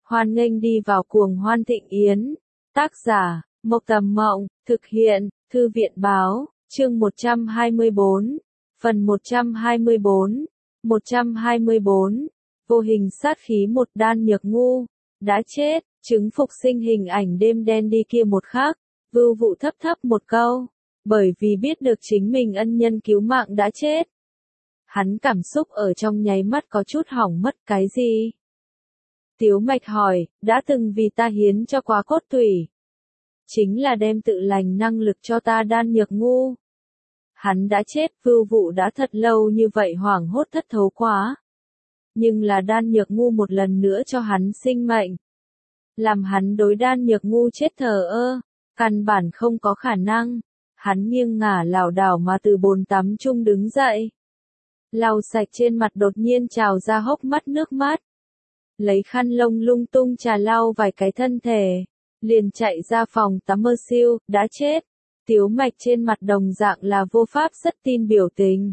Hoan nghênh đi vào cuồng hoan thịnh yến. Tác giả, Mộc Tầm Mộng, thực hiện, Thư viện Báo, chương 124, phần 124, 124, vô hình sát khí một Đan Nhược Ngu, đã chết, chứng phục sinh hình ảnh đêm đen đi kia một khắc, Vưu Vụ thấp thấp một câu, bởi vì biết được chính mình ân nhân cứu mạng đã chết. Hắn cảm xúc ở trong nháy mắt có chút hỏng mất cái gì? Tiếu Mạch hỏi, đã từng vì ta hiến cho quá cốt tủy. Chính là đem tự lành năng lực cho ta Đan Nhược Ngu. Hắn đã chết, Vưu Vụ đã thật lâu như vậy hoảng hốt thất thố quá. Nhưng là Đan Nhược Ngu một lần nữa cho hắn sinh mệnh. Làm hắn đối Đan Nhược Ngu chết thờ ơ, căn bản không có khả năng. Hắn nghiêng ngả lảo đảo mà từ bồn tắm chung đứng dậy. Lau sạch trên mặt đột nhiên trào ra hốc mắt nước mắt. Lấy khăn lông lung tung trà lau vài cái thân thể. Liền chạy ra phòng tắm mơ siêu, đã chết. Tiếu Mạch trên mặt đồng dạng là vô pháp rất tin biểu tình.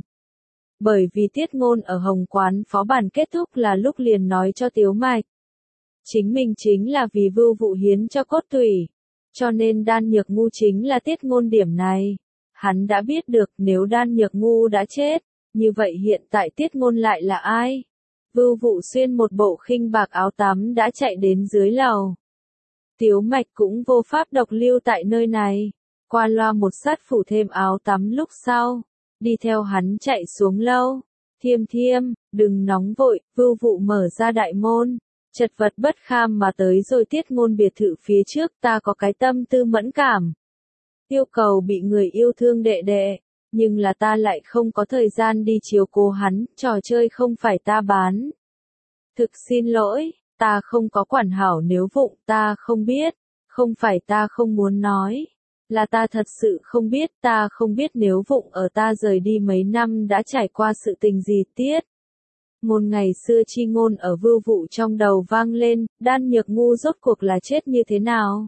Bởi vì Tiết Ngôn ở Hồng Quán phó bản kết thúc là lúc liền nói cho Tiếu Mạch. Chính mình chính là vì Vưu Vụ hiến cho cốt tủy. Cho nên Đan Nhược Ngu chính là Tiết Ngôn điểm này. Hắn đã biết được nếu Đan Nhược Ngu đã chết, như vậy hiện tại Tiết Ngôn lại là ai? Vưu Vụ xuyên một bộ khinh bạc áo tắm đã chạy đến dưới lầu. Tiếu Mạch cũng vô pháp độc lưu tại nơi này. Qua loa một sát phủ thêm áo tắm lúc sau. Đi theo hắn chạy xuống lâu. Thiêm thiêm, đừng nóng vội, Vưu Vụ mở ra đại môn. Chật vật bất kham mà tới rồi Tiết Ngôn biệt thự phía trước, ta có cái tâm tư mẫn cảm. Yêu cầu bị người yêu thương đệ đệ. Nhưng là ta lại không có thời gian đi chiếu cố hắn, trò chơi không phải ta bán. Thực xin lỗi, ta không có quản hảo nếu Vụng, ta không biết, không phải ta không muốn nói, là ta thật sự không biết, ta không biết nếu Vụng ở ta rời đi mấy năm đã trải qua sự tình gì Tiết. Ngôn ngày xưa chi ngôn ở Vưu Vụ trong đầu vang lên, Đan Nhược Ngu rốt cuộc là chết như thế nào?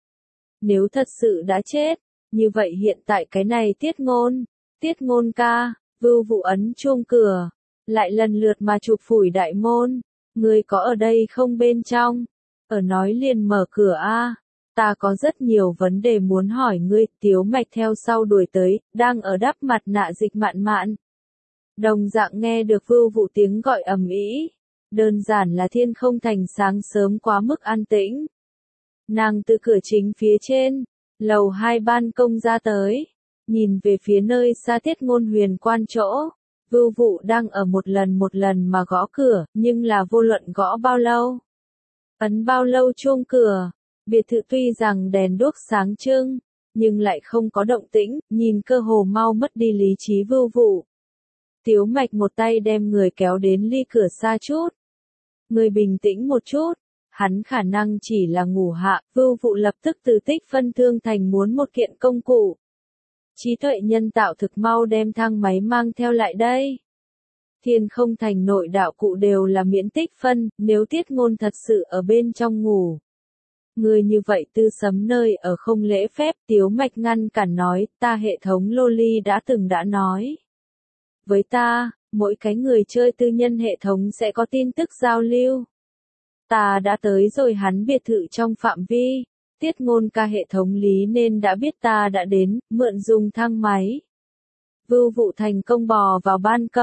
Nếu thật sự đã chết, như vậy hiện tại cái này Tiết Ngôn ca, Vưu Vụ ấn chuông cửa, lại lần lượt mà chụp phủi đại môn, ngươi có ở đây không bên trong? Ở nói liền mở cửa a, ta có rất nhiều vấn đề muốn hỏi ngươi. Tiếu Mạch theo sau đuổi tới, đang ở đắp mặt nạ Dịch Mạn Mạn. Đồng dạng nghe được Vưu Vụ tiếng gọi ầm ĩ, đơn giản là thiên không thành sáng sớm quá mức an tĩnh. Nàng từ cửa chính phía trên, lầu 2 ban công ra tới, nhìn về phía nơi xa Tiết Ngôn huyền quan chỗ. Vưu Vụ đang ở một lần mà gõ cửa, nhưng là vô luận gõ bao lâu, ấn bao lâu chuông cửa, biệt thự tuy rằng đèn đuốc sáng trưng, nhưng lại không có động tĩnh, nhìn cơ hồ mau mất đi lý trí Vưu Vụ. Tiếu Mạch một tay đem người kéo đến ly cửa xa chút. Người bình tĩnh một chút, hắn khả năng chỉ là ngủ hạ. Vưu Vụ lập tức từ tích phân thương thành muốn một kiện công cụ. Trí tuệ nhân tạo thực mau đem thang máy mang theo lại đây. Thiên không thành nội đạo cụ đều là miễn tích phân, nếu Tiết Ngôn thật sự ở bên trong ngủ. Người như vậy tư sấm nơi ở không lễ phép. Tiếu Mạch ngăn cản nói, ta hệ thống Loli đã từng đã nói. Với ta, mỗi cái người chơi tư nhân hệ thống sẽ có tin tức giao lưu. Ta đã tới rồi hắn biệt thự trong phạm vi. Tiết Ngôn ca hệ thống lý nên đã biết ta đã đến, mượn dùng thang máy. Vưu Vụ thành công bò vào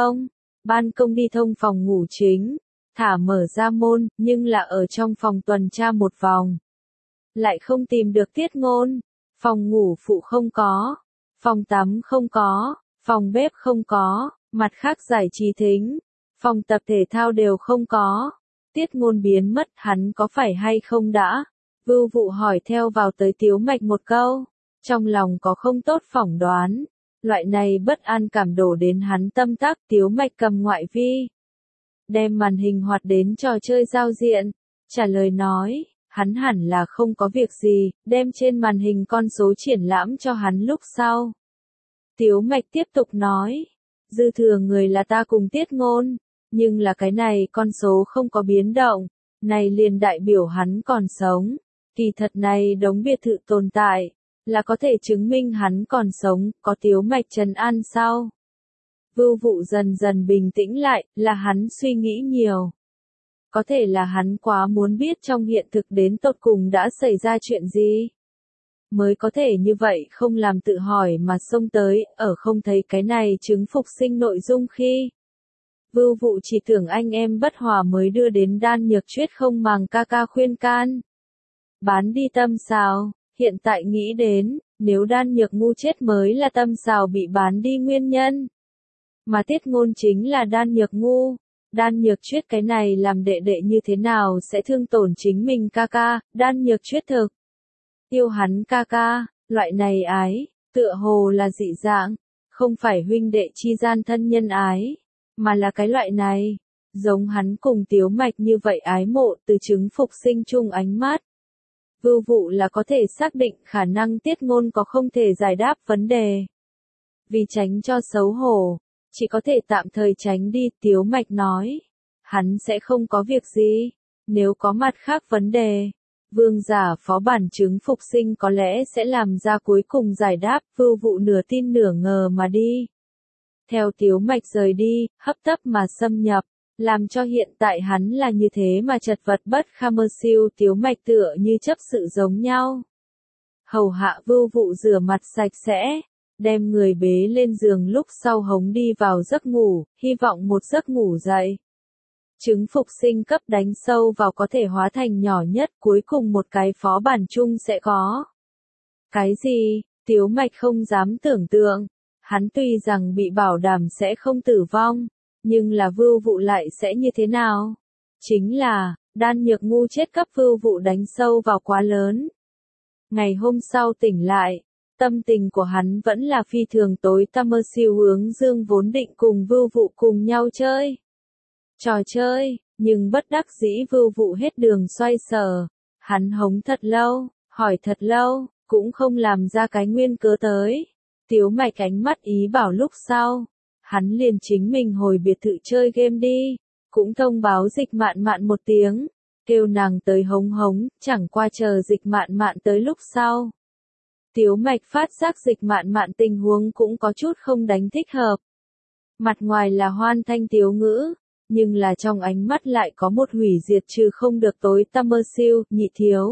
ban công đi thông phòng ngủ chính, thả mở ra môn, nhưng là ở trong phòng tuần tra một vòng. Lại không tìm được Tiết Ngôn, phòng ngủ phụ không có, phòng tắm không có, phòng bếp không có, mặt khác giải trí thính, phòng tập thể thao đều không có. Tiết Ngôn biến mất, hắn có phải hay không đã? Vưu Vụ hỏi theo vào tới Tiếu Mạch một câu, trong lòng có không tốt phỏng đoán, loại này bất an cảm đổ đến hắn tâm tắc. Tiếu Mạch cầm ngoại vi, đem màn hình hoạt đến trò chơi giao diện, trả lời nói, hắn hẳn là không có việc gì, đem trên màn hình con số triển lãm cho hắn lúc sau. Tiếu Mạch tiếp tục nói, dư thừa người là ta cùng Tiết Ngôn, nhưng là cái này con số không có biến động, này liền đại biểu hắn còn sống. Kỳ thật này đống biệt thự tồn tại, là có thể chứng minh hắn còn sống, có Tiếu Mạch trấn an sau. Vưu Vụ dần dần bình tĩnh lại, là hắn suy nghĩ nhiều. Có thể là hắn quá muốn biết trong hiện thực đến tột cùng đã xảy ra chuyện gì. Mới có thể như vậy không làm tự hỏi mà xông tới, ở không thấy cái này chứng phục sinh nội dung khi. Vưu Vụ chỉ tưởng anh em bất hòa mới đưa đến Đan Nhược Chuyết không màng ca ca khuyên can. Bán đi Tâm Sào, hiện tại nghĩ đến, nếu Đan Nhược ngu chết mới là Tâm Sào bị bán đi nguyên nhân. Mà Tiết Ngôn chính là Đan Nhược ngu. Đan Nhược Chuyết cái này làm đệ đệ như thế nào sẽ thương tổn chính mình ca ca, Đan Nhược Chuyết thực. Yêu hắn ca ca, loại này ái, tựa hồ là dị dạng, không phải huynh đệ chi gian thân nhân ái, mà là cái loại này, giống hắn cùng Tiếu Mạch như vậy ái mộ từ chứng phục sinh chung ánh mắt. Vưu Vụ là có thể xác định khả năng Tiết Ngôn có không thể giải đáp vấn đề. Vì tránh cho xấu hổ, chỉ có thể tạm thời tránh đi, Tiếu Mạch nói. Hắn sẽ không có việc gì, nếu có mặt khác vấn đề. Vương giả phó bản chứng phục sinh có lẽ sẽ làm ra cuối cùng giải đáp, Vưu Vụ nửa tin nửa ngờ mà đi. Theo Tiếu Mạch rời đi, hấp tấp mà xâm nhập, làm cho hiện tại hắn là như thế mà chật vật bất kham mơ siêu. Tiếu Mạch tựa như chấp sự giống nhau. Hầu hạ Vưu Vụ rửa mặt sạch sẽ, đem người bế lên giường lúc sau hống đi vào giấc ngủ, hy vọng một giấc ngủ dậy. Chứng phục sinh cấp đánh sâu vào có thể hóa thành nhỏ nhất, cuối cùng một cái phó bản chung sẽ có. Cái gì? Tiếu Mạch không dám tưởng tượng. Hắn tuy rằng bị bảo đảm sẽ không tử vong, nhưng là Vưu Vụ lại sẽ như thế nào? Chính là, Đan Nhược ngu chết cấp Vưu Vụ đánh sâu vào quá lớn. Ngày hôm sau tỉnh lại, tâm tình của hắn vẫn là phi thường tối tăm mơ siêu. Hướng Dương vốn định cùng Vưu Vụ cùng nhau chơi trò chơi, nhưng bất đắc dĩ Vưu Vụ hết đường xoay sở. Hắn hống thật lâu, hỏi thật lâu, cũng không làm ra cái nguyên cớ tới. Tiếu Mạch ánh mắt ý bảo lúc sau, hắn liền chính mình hồi biệt thự chơi game đi, cũng thông báo Dịch Mạn Mạn một tiếng, kêu nàng tới hống hống, chẳng qua chờ Dịch Mạn Mạn tới lúc sau. Tiếu Mạch phát giác Dịch Mạn Mạn tình huống cũng có chút không đánh thích hợp. Mặt ngoài là hoan thanh tiếu ngữ, nhưng là trong ánh mắt lại có một hủy diệt trừ không được tối tăm mơ siêu. Nhị thiếu,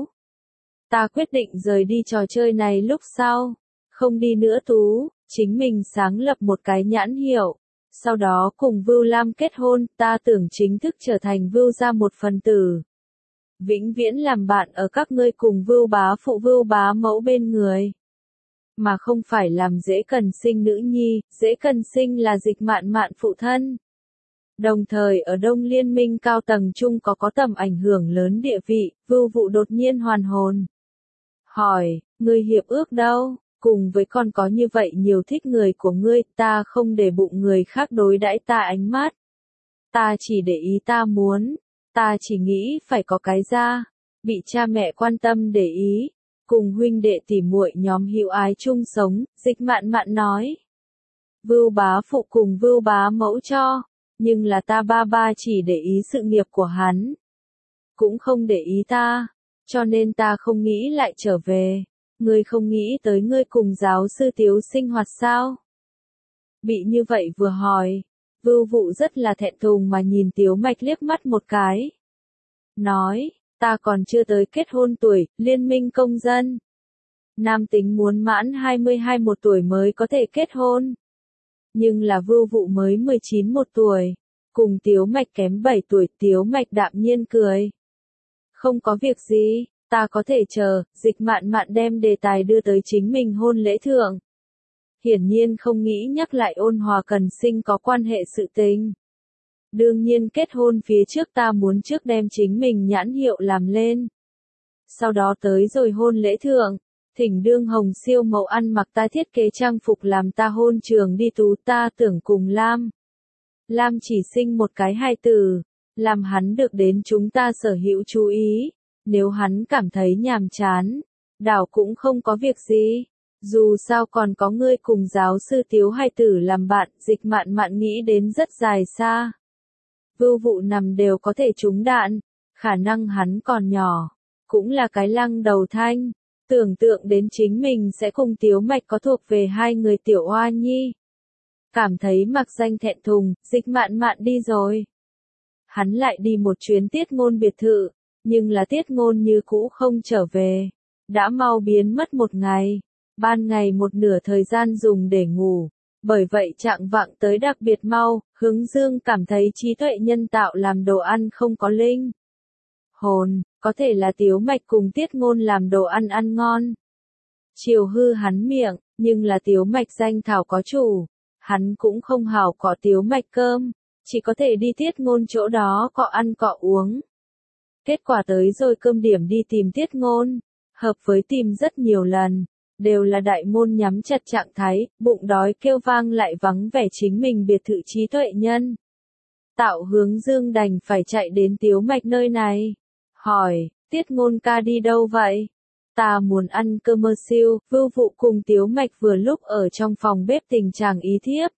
ta quyết định rời đi trò chơi này lúc sau, không đi nữa tú, chính mình sáng lập một cái nhãn hiệu, sau đó cùng Vưu Lam kết hôn, ta tưởng chính thức trở thành Vưu gia một phần tử. Vĩnh viễn làm bạn ở các ngươi cùng Vưu bá phụ Vưu bá mẫu bên người. Mà không phải làm dễ cần sinh nữ nhi, dễ cần sinh là Dịch Mạn Mạn phụ thân. Đồng thời ở Đông Liên minh cao tầng chung có tầm ảnh hưởng lớn địa vị, Vưu Vụ đột nhiên hoàn hồn. Hỏi, ngươi hiệp ước đâu? Cùng với còn có như vậy nhiều thích người của ngươi, ta không để bụng người khác đối đãi ta ánh mắt. Ta chỉ để ý ta muốn, ta chỉ nghĩ phải có cái ra, bị cha mẹ quan tâm để ý, cùng huynh đệ tỉ muội nhóm hữu ái chung sống, Dịch Mạn Mạn nói. Vưu bá phụ cùng Vưu bá mẫu cho, nhưng là ta ba ba chỉ để ý sự nghiệp của hắn, cũng không để ý ta, cho nên ta không nghĩ lại trở về. Ngươi không nghĩ tới ngươi cùng giáo sư Tiếu sinh hoạt sao? Bị như vậy vừa hỏi, Vưu Vụ rất là thẹn thùng mà nhìn Tiếu Mạch liếc mắt một cái. Nói, ta còn chưa tới kết hôn tuổi, liên minh công dân. Nam tính muốn mãn 22 một tuổi mới có thể kết hôn. Nhưng là Vưu Vụ mới 19 một tuổi, cùng Tiếu Mạch kém 7 tuổi. Tiếu Mạch đạm nhiên cười. Không có việc gì. Ta có thể chờ. Dịch Mạn Mạn đem đề tài đưa tới chính mình hôn lễ thượng. Hiển nhiên không nghĩ nhắc lại Ôn Hòa Cần Sinh có quan hệ sự tình. Đương nhiên kết hôn phía trước ta muốn trước đem chính mình nhãn hiệu làm lên. Sau đó tới rồi hôn lễ thượng, thỉnh đương Hồng siêu mẫu ăn mặc ta thiết kế trang phục làm ta hôn trường đi tú. Ta tưởng cùng Lam chỉ sinh một cái hài tử, làm hắn được đến chúng ta sở hữu chú ý. Nếu hắn cảm thấy nhàm chán, đảo cũng không có việc gì. Dù sao còn có ngươi cùng giáo sư Tiếu hài tử làm bạn. Dịch Mạn Mạn nghĩ đến rất dài xa. Vưu Vụ nằm đều có thể trúng đạn, khả năng hắn còn nhỏ, cũng là cái lăng đầu thanh. Tưởng tượng đến chính mình sẽ cùng Tiếu Mạch có thuộc về hai người tiểu oa nhi. Cảm thấy mặc danh thẹn thùng, Dịch Mạn Mạn đi rồi. Hắn lại đi một chuyến Tiết Ngôn biệt thự, nhưng là Tiết Ngôn như cũ không trở về. Đã mau biến mất một ngày, ban ngày một nửa thời gian dùng để ngủ. Bởi vậy trạng vạng tới đặc biệt mau, Hướng Dương cảm thấy trí tuệ nhân tạo làm đồ ăn không có linh hồn, có thể là Tiếu Mạch cùng Tiết Ngôn làm đồ ăn ăn ngon. Chiều hư hắn miệng, nhưng là Tiếu Mạch danh thảo có chủ, hắn cũng không hảo có Tiếu Mạch cơm, chỉ có thể đi Tiết Ngôn chỗ đó cọ ăn cọ uống. Kết quả tới rồi cơm điểm đi tìm Tiết Ngôn, hợp với tìm rất nhiều lần, đều là đại môn nhắm chặt trạng thái, bụng đói kêu vang lại vắng vẻ chính mình biệt thự trí tuệ nhân. Tạo Hướng Dương đành phải chạy đến Tiếu Mạch nơi này. Hỏi, Tiết Ngôn ca đi đâu vậy? Ta muốn ăn cơm mơ siêu, Vưu Vụ cùng Tiếu Mạch vừa lúc ở trong phòng bếp tình trạng ý thiếp.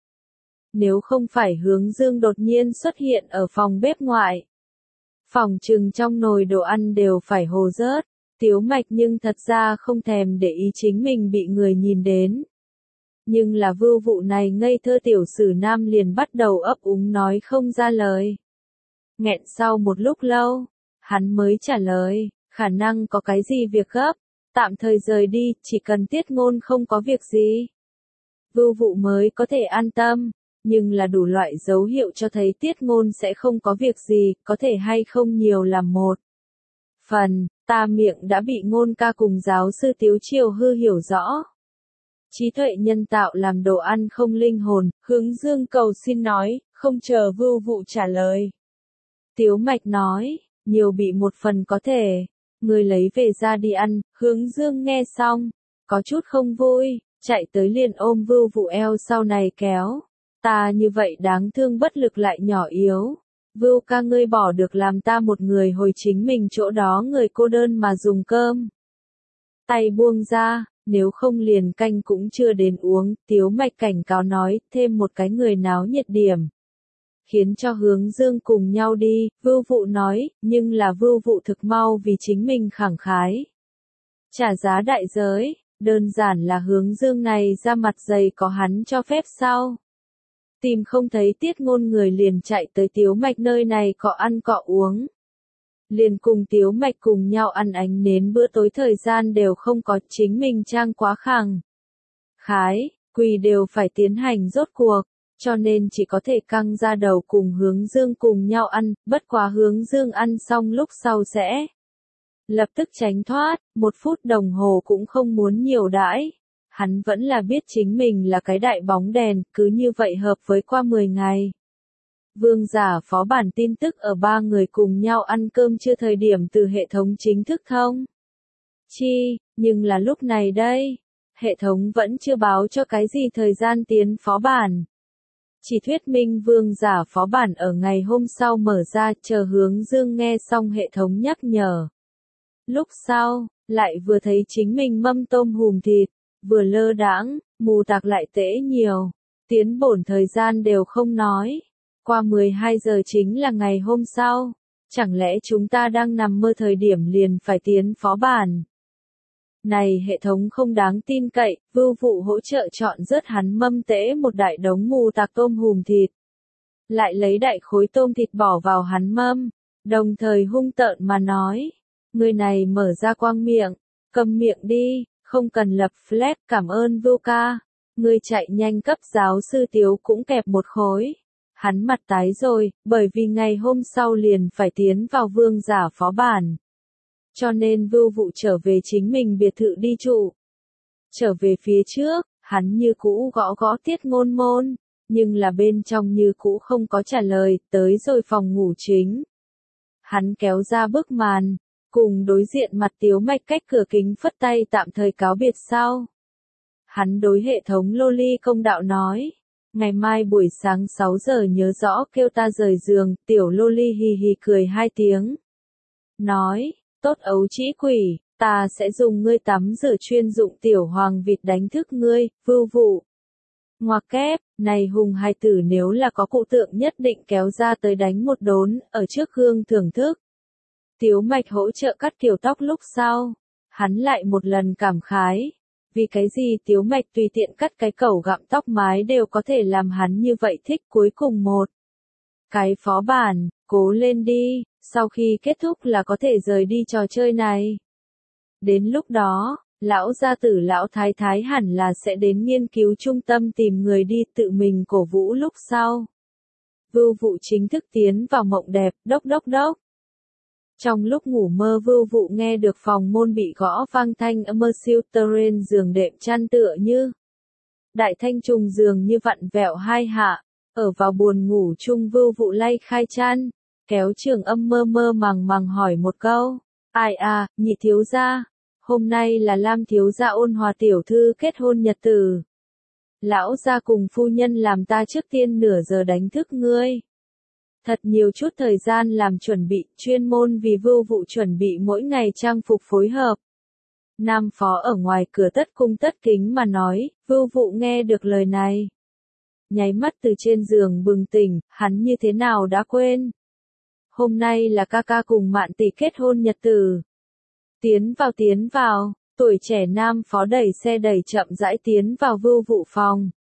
Nếu không phải Hướng Dương đột nhiên xuất hiện ở phòng bếp ngoại. Phòng trừng trong nồi đồ ăn đều phải hồ rớt. Tiếu Mạch nhưng thật ra không thèm để ý chính mình bị người nhìn đến. Nhưng là Vưu Vụ này ngây thơ tiểu sử nam liền bắt đầu ấp úng nói không ra lời. Nghẹn sau một lúc lâu, hắn mới trả lời, khả năng có cái gì việc gấp, tạm thời rời đi, chỉ cần Tiết Ngôn không có việc gì. Vưu Vụ mới có thể an tâm, nhưng là đủ loại dấu hiệu cho thấy Tiết Ngôn sẽ không có việc gì, có thể hay không nhiều làm một phần, ta miệng đã bị Ngôn ca cùng giáo sư Tiếu Triều hư hiểu rõ. Trí tuệ nhân tạo làm đồ ăn không linh hồn, Hướng Dương cầu xin nói, không chờ Vưu Vụ trả lời. Tiếu Mạch nói, nhiều bị một phần có thể, người lấy về ra đi ăn. Hướng Dương nghe xong, có chút không vui, chạy tới liền ôm Vưu Vụ eo sau này kéo. Ta như vậy đáng thương bất lực lại nhỏ yếu. Vưu ca ngươi bỏ được làm ta một người hồi chính mình chỗ đó người cô đơn mà dùng cơm. Tay buông ra, nếu không liền canh cũng chưa đến uống, Tiếu Mạch cảnh cáo nói, thêm một cái người náo nhiệt điểm. Khiến cho Hướng Dương cùng nhau đi, Vưu Vụ nói, nhưng là Vưu Vụ thực mau vì chính mình khẳng khái. Trả giá đại giới, đơn giản là Hướng Dương này ra mặt dày có hắn cho phép sao? Tìm không thấy Tiết Ngôn người liền chạy tới Tiếu Mạch nơi này cọ ăn cọ uống. Liền cùng Tiếu Mạch cùng nhau ăn ánh nến bữa tối thời gian đều không có chính mình trang quá khẳng khái, quỳ đều phải tiến hành rốt cuộc, cho nên chỉ có thể căng ra đầu cùng Hướng Dương cùng nhau ăn, bất quá Hướng Dương ăn xong lúc sau sẽ lập tức tránh thoát, 1 phút đồng hồ cũng không muốn nhiều đãi. Hắn vẫn là biết chính mình là cái đại bóng đèn, cứ như vậy hợp với qua 10 ngày. Vương giả phó bản tin tức ở 3 người cùng nhau ăn cơm trưa thời điểm từ hệ thống chính thức thông chi, nhưng là lúc này đây, hệ thống vẫn chưa báo cho cái gì thời gian tiến phó bản. Chỉ thuyết minh vương giả phó bản ở ngày hôm sau mở ra, chờ Hướng Dương nghe xong hệ thống nhắc nhở. Lúc sau, lại vừa thấy chính mình mâm tôm hùm thịt, vừa lơ đãng, mù tạc lại tễ nhiều, tiến bổn thời gian đều không nói. Qua 12 giờ chính là ngày hôm sau, chẳng lẽ chúng ta đang nằm mơ thời điểm liền phải tiến phó bản. Này hệ thống không đáng tin cậy, Vưu Vụ hỗ trợ chọn rớt hắn mâm tễ một đại đống mù tạc tôm hùm thịt. Lại lấy đại khối tôm thịt bỏ vào hắn mâm, đồng thời hung tợn mà nói. Người này mở ra quang miệng, cầm miệng đi, không cần lập flag, cảm ơn Vưu ca. Người chạy nhanh cấp giáo sư Tiếu cũng kẹp một khối. Hắn mặt tái rồi, bởi vì ngày hôm sau liền phải tiến vào vương giả phó bản. Cho nên Vưu Vụ trở về chính mình biệt thự đi trụ. Trở về phía trước, hắn như cũ gõ gõ Tiết Ngôn môn, nhưng là bên trong như cũ không có trả lời, tới rồi phòng ngủ chính. Hắn kéo ra bức màn, cùng đối diện mặt Tiếu Mạch cách cửa kính phất tay tạm thời cáo biệt sau. Hắn đối hệ thống Loli công đạo nói, ngày mai buổi sáng 6 giờ nhớ rõ kêu ta rời giường, tiểu Loli hì hì cười 2 tiếng. Nói, tốt ấu trĩ quỷ, ta sẽ dùng ngươi tắm rửa chuyên dụng tiểu hoàng vịt đánh thức ngươi, Vưu Vụ. Ngoặc kép, này hùng hài tử nếu là có cụ tượng nhất định kéo ra tới đánh một đốn, ở trước gương thưởng thức. Tiếu Mạch hỗ trợ cắt kiểu tóc lúc sau, hắn lại một lần cảm khái. Vì cái gì Tiếu Mạch tùy tiện cắt cái cẩu gặm tóc mái đều có thể làm hắn như vậy thích cuối cùng một. Cái phó bản, cố lên đi, sau khi kết thúc là có thể rời đi trò chơi này. Đến lúc đó, lão gia tử lão thái thái hẳn là sẽ đến nghiên cứu trung tâm tìm người đi tự mình cổ vũ lúc sau. Vưu Vụ chính thức tiến vào mộng đẹp, đốc đốc đốc. Trong lúc ngủ mơ Vưu Vụ nghe được phòng môn bị gõ vang thanh âm siêu terrain giường đệm chăn tựa như. Đại thanh trùng giường như vặn vẹo hai hạ, ở vào buồn ngủ chung Vưu Vụ lay khai chăn, kéo Trường Âm mơ mơ màng màng hỏi một câu. Ai à, nhị thiếu gia, hôm nay là Lam thiếu gia Ôn Hòa tiểu thư kết hôn nhật tử. Lão gia cùng phu nhân làm ta trước tiên nửa giờ đánh thức ngươi. Thật nhiều chút thời gian làm chuẩn bị, chuyên môn vì Vưu Vụ chuẩn bị mỗi ngày trang phục phối hợp. Nam phó ở ngoài cửa tất cung tất kính mà nói, Vưu Vụ nghe được lời này. Nháy mắt từ trên giường bừng tỉnh, hắn như thế nào đã quên. Hôm nay là ca ca cùng Mạn tỷ kết hôn nhật tử. Tiến vào, tuổi trẻ nam phó đẩy xe đẩy chậm rãi tiến vào Vưu Vụ phòng.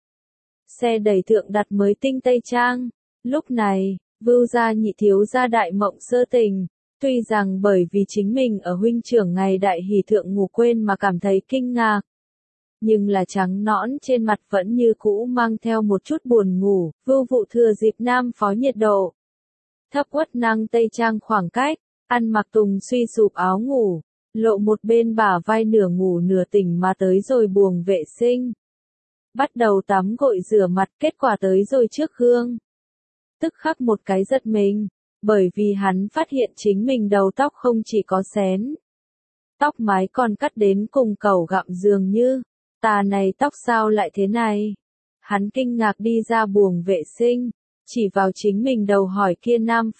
Xe đẩy thượng đặt mới tinh tây trang. Lúc này, Vưu gia nhị thiếu gia đại mộng sơ tình. Tuy rằng bởi vì chính mình ở huynh trưởng ngày đại hỷ thượng ngủ quên mà cảm thấy kinh ngạc. Nhưng là trắng nõn trên mặt vẫn như cũ mang theo một chút buồn ngủ, Vưu Vụ thừa dịp nam phó nhiệt độ. Thấp uất năng tây trang khoảng cách, ăn mặc tùng suy sụp áo ngủ, lộ một bên bả vai nửa ngủ nửa tỉnh mà tới rồi buồng vệ sinh. Bắt đầu tắm gội rửa mặt, kết quả tới rồi trước gương. Tức khắc một cái giật mình, bởi vì hắn phát hiện chính mình đầu tóc không chỉ có xén. Tóc mái còn cắt đến cùng cẩu gặm dường như, tà này tóc sao lại thế này? Hắn kinh ngạc đi ra buồng vệ sinh, chỉ vào chính mình đầu hỏi kia nam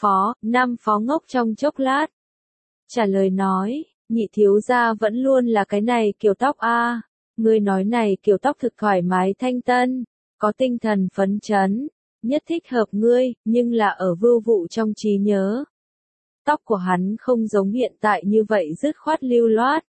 phó ngốc trong chốc lát. Trả lời nói, nhị thiếu gia vẫn luôn là cái này kiểu tóc a. Ngươi nói này kiểu tóc thực thoải mái thanh tân, có tinh thần phấn chấn, nhất thích hợp ngươi, nhưng là ở Vưu Vụ trong trí nhớ. Tóc của hắn không giống hiện tại như vậy dứt khoát lưu loát.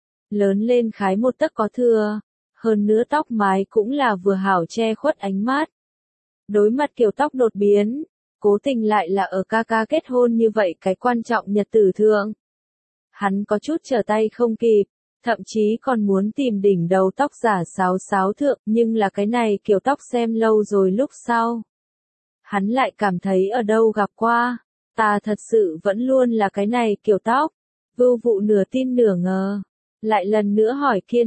Lớn lên khái một tấc có thừa, hơn nữa tóc mái cũng là vừa hảo che khuất ánh mắt. Đối mặt kiểu tóc đột biến, cố tình lại là ở ca ca kết hôn như vậy cái quan trọng nhật tử thượng. Hắn có chút trở tay không kịp, thậm chí còn muốn tìm đỉnh đầu tóc giả sáo thượng, nhưng là cái này kiểu tóc xem lâu rồi lúc sau. Hắn lại cảm thấy ở đâu gặp qua, ta thật sự vẫn luôn là cái này kiểu tóc. Vưu Vụ nửa tin nửa ngờ, lại lần nữa hỏi kia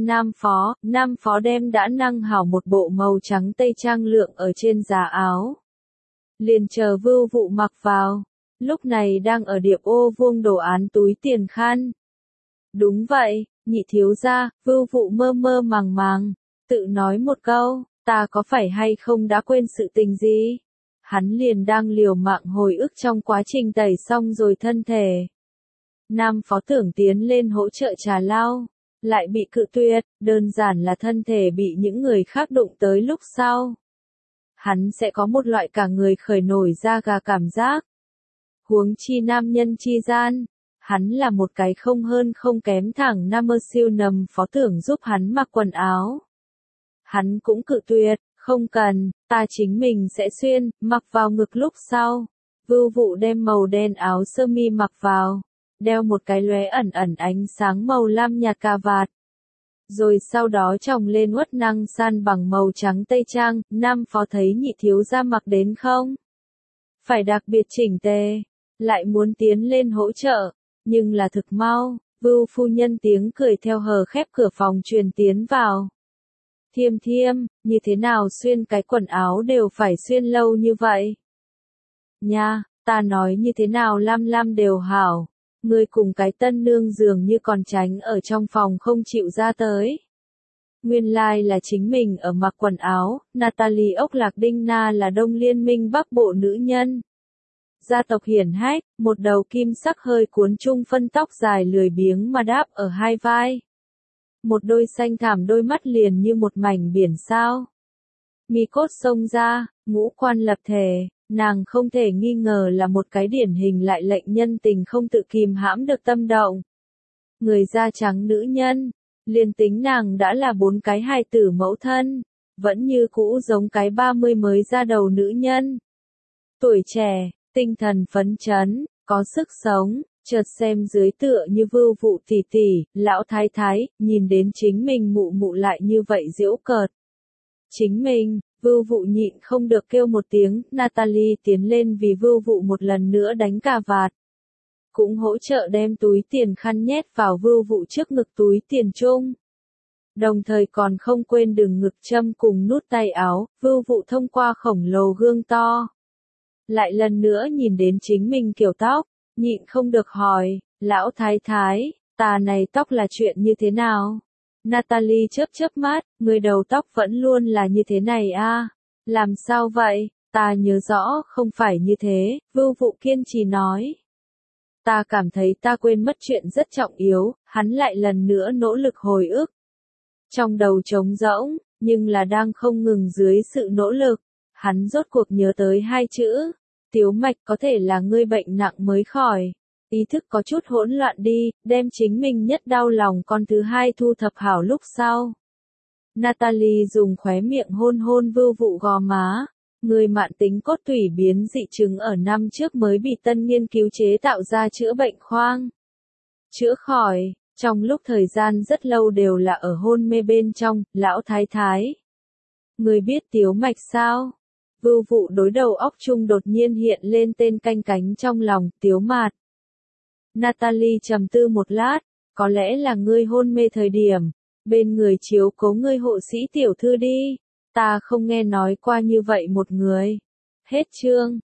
nam phó đem đã năng hảo một bộ màu trắng tây trang lượng ở trên giá áo. Liền chờ Vưu Vụ mặc vào, lúc này đang ở điệp ô vuông đồ án túi tiền khăn. Đúng vậy, nhị thiếu gia, Vưu Vụ mơ mơ màng màng, tự nói một câu, ta có phải hay không đã quên sự tình gì? Hắn liền đang liều mạng hồi ức trong quá trình tẩy xong rồi thân thể. Nam phó tưởng tiến lên hỗ trợ trà lau, lại bị cự tuyệt, đơn giản là thân thể bị những người khác đụng tới lúc sau. Hắn sẽ có một loại cả người khởi nổi da gà cảm giác. Huống chi nam nhân chi gian, hắn là một cái không hơn không kém thẳng nam siêu nầm phó tưởng giúp hắn mặc quần áo. Hắn cũng cự tuyệt, không cần, ta chính mình sẽ xuyên, mặc vào ngực lúc sau. Vưu Vụ đem màu đen áo sơ mi mặc vào, đeo một cái lóe ẩn ẩn ánh sáng màu lam nhạt cà vạt. Rồi sau đó chồng lên uất năng san bằng màu trắng tây trang, nam phó thấy nhị thiếu gia mặc đến không? Phải đặc biệt chỉnh tề, lại muốn tiến lên hỗ trợ, nhưng là thực mau, Vưu phu nhân tiếng cười theo hờ khép cửa phòng truyền tiến vào. Thiêm, như thế nào xuyên cái quần áo đều phải xuyên lâu như vậy? Nha, ta nói như thế nào lam đều hảo. Ngươi cùng cái tân nương dường như còn tránh ở trong phòng không chịu ra tới. Nguyên lai là chính mình ở mặc quần áo, Natalie Ốc Lạc Đinh Na là Đông Liên minh Bắc Bộ nữ nhân. Gia tộc hiển hách, một đầu kim sắc hơi cuốn trung phân tóc dài lười biếng mà đáp ở hai vai. Một đôi xanh thẳm đôi mắt liền như một mảnh biển sao. Mi cốt xông ra, ngũ quan lập thể, nàng không thể nghi ngờ là một cái điển hình lại lệnh nhân tình không tự kìm hãm được tâm động. Người da trắng nữ nhân, liền tính nàng đã là 4 cái hài tử mẫu thân, vẫn như cũ giống cái 30 mới ra đầu nữ nhân. Tuổi trẻ, tinh thần phấn chấn, có sức sống, chợt xem dưới tựa như Vưu Vụ tỷ tỷ, lão thái thái, nhìn đến chính mình mụ mụ lại như vậy giễu cợt. Chính mình, Vưu Vụ nhịn không được kêu một tiếng, Natalie tiến lên vì Vưu Vụ một lần nữa đánh cà vạt. Cũng hỗ trợ đem túi tiền khăn nhét vào Vưu Vụ trước ngực túi tiền chung. Đồng thời còn không quên đường ngực châm cùng nút tay áo, Vưu Vụ thông qua khổng lồ gương to. Lại lần nữa nhìn đến chính mình kiểu tóc, nhịn không được hỏi, lão thái thái, tà này tóc là chuyện như thế nào? Natalie chớp chớp mắt, người đầu tóc vẫn luôn là như thế này a? Làm sao vậy? Ta nhớ rõ, không phải như thế, Vưu Vụ kiên trì nói. Ta cảm thấy ta quên mất chuyện rất trọng yếu, hắn lại lần nữa nỗ lực hồi ức. Trong đầu trống rỗng, nhưng là đang không ngừng dưới sự nỗ lực, hắn rốt cuộc nhớ tới hai chữ. Tiếu mạch có thể là ngươi bệnh nặng mới khỏi. Ý thức có chút hỗn loạn đi, đem chính mình nhất đau lòng con thứ hai thu thập hảo lúc sau. Natalie dùng khóe miệng hôn hôn Vưu Vụ gò má. Người mạn tính cốt tủy biến dị chứng ở năm trước mới bị tân nghiên cứu chế tạo ra chữa bệnh khoang. Chữa khỏi, trong lúc thời gian rất lâu đều là ở hôn mê bên trong, lão thái thái. Người biết Tiếu mạch sao? Vưu Vụ đối đầu óc chung đột nhiên hiện lên tên canh cánh trong lòng, Tiếu Mạt. Natalie trầm tư một lát, có lẽ là ngươi hôn mê thời điểm, bên người chiếu cố ngươi hộ sĩ tiểu thư đi, ta không nghe nói qua như vậy một người. Hết chương.